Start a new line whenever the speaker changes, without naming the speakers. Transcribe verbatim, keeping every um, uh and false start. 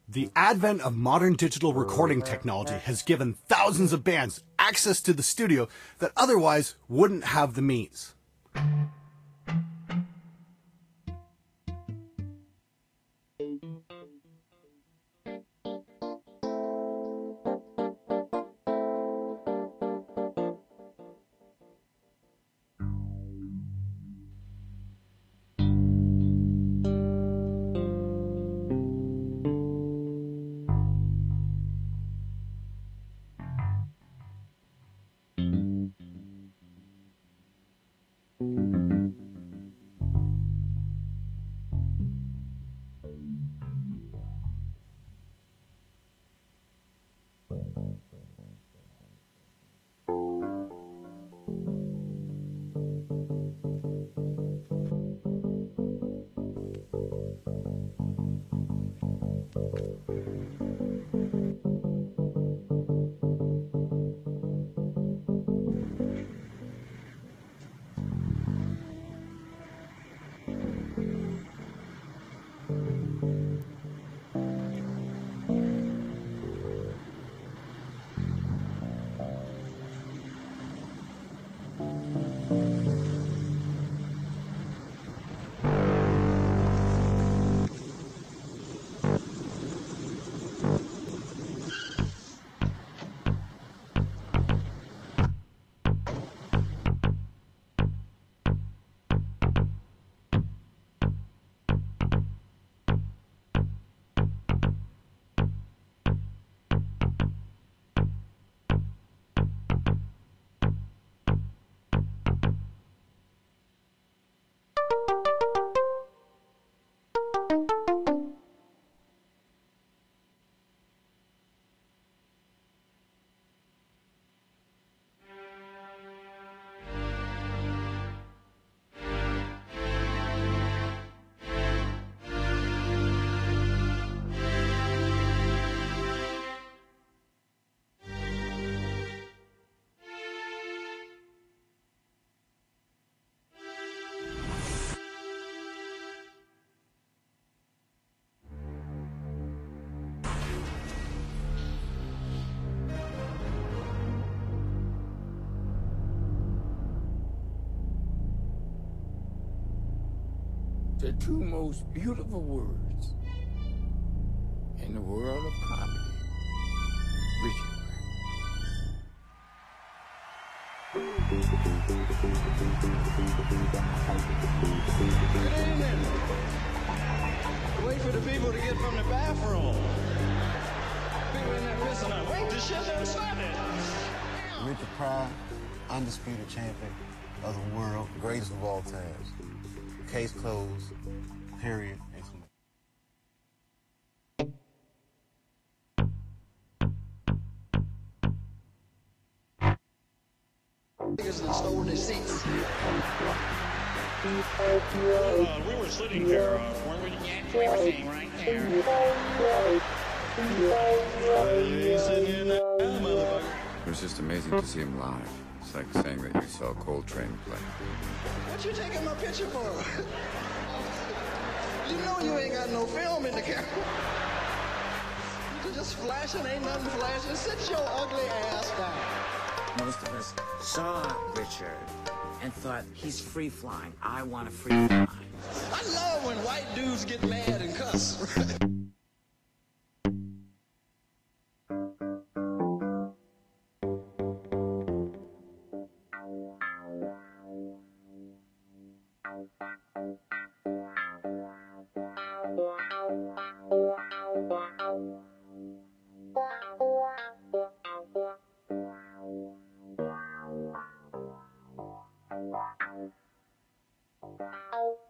The advent of modern digital recording technology has given thousands of bands access to the studio that otherwise wouldn't have the means.
The two most beautiful words in the world of comedy. Richard
Good evening. Wait for the people to get from the bathroom. People in there pissing on. Wait, the shit done started.
Richard Pryor, undisputed champion of the world, greatest of all times. Case closed. Period.
Niggas that stole their seats.
Uh, we were sitting here, uh, weren't we?
Yeah, we were sitting right there.
It was just amazing to see him live. It's like saying that you saw Coltrane play.
What you taking my picture for? You know you ain't got no film in the camera. You just flashing, ain't nothing flashing. Sit your ugly ass down.
Most of us saw Richard and thought, he's free flying. I want to free fly.
I love when white dudes get mad and cuss.
Ow.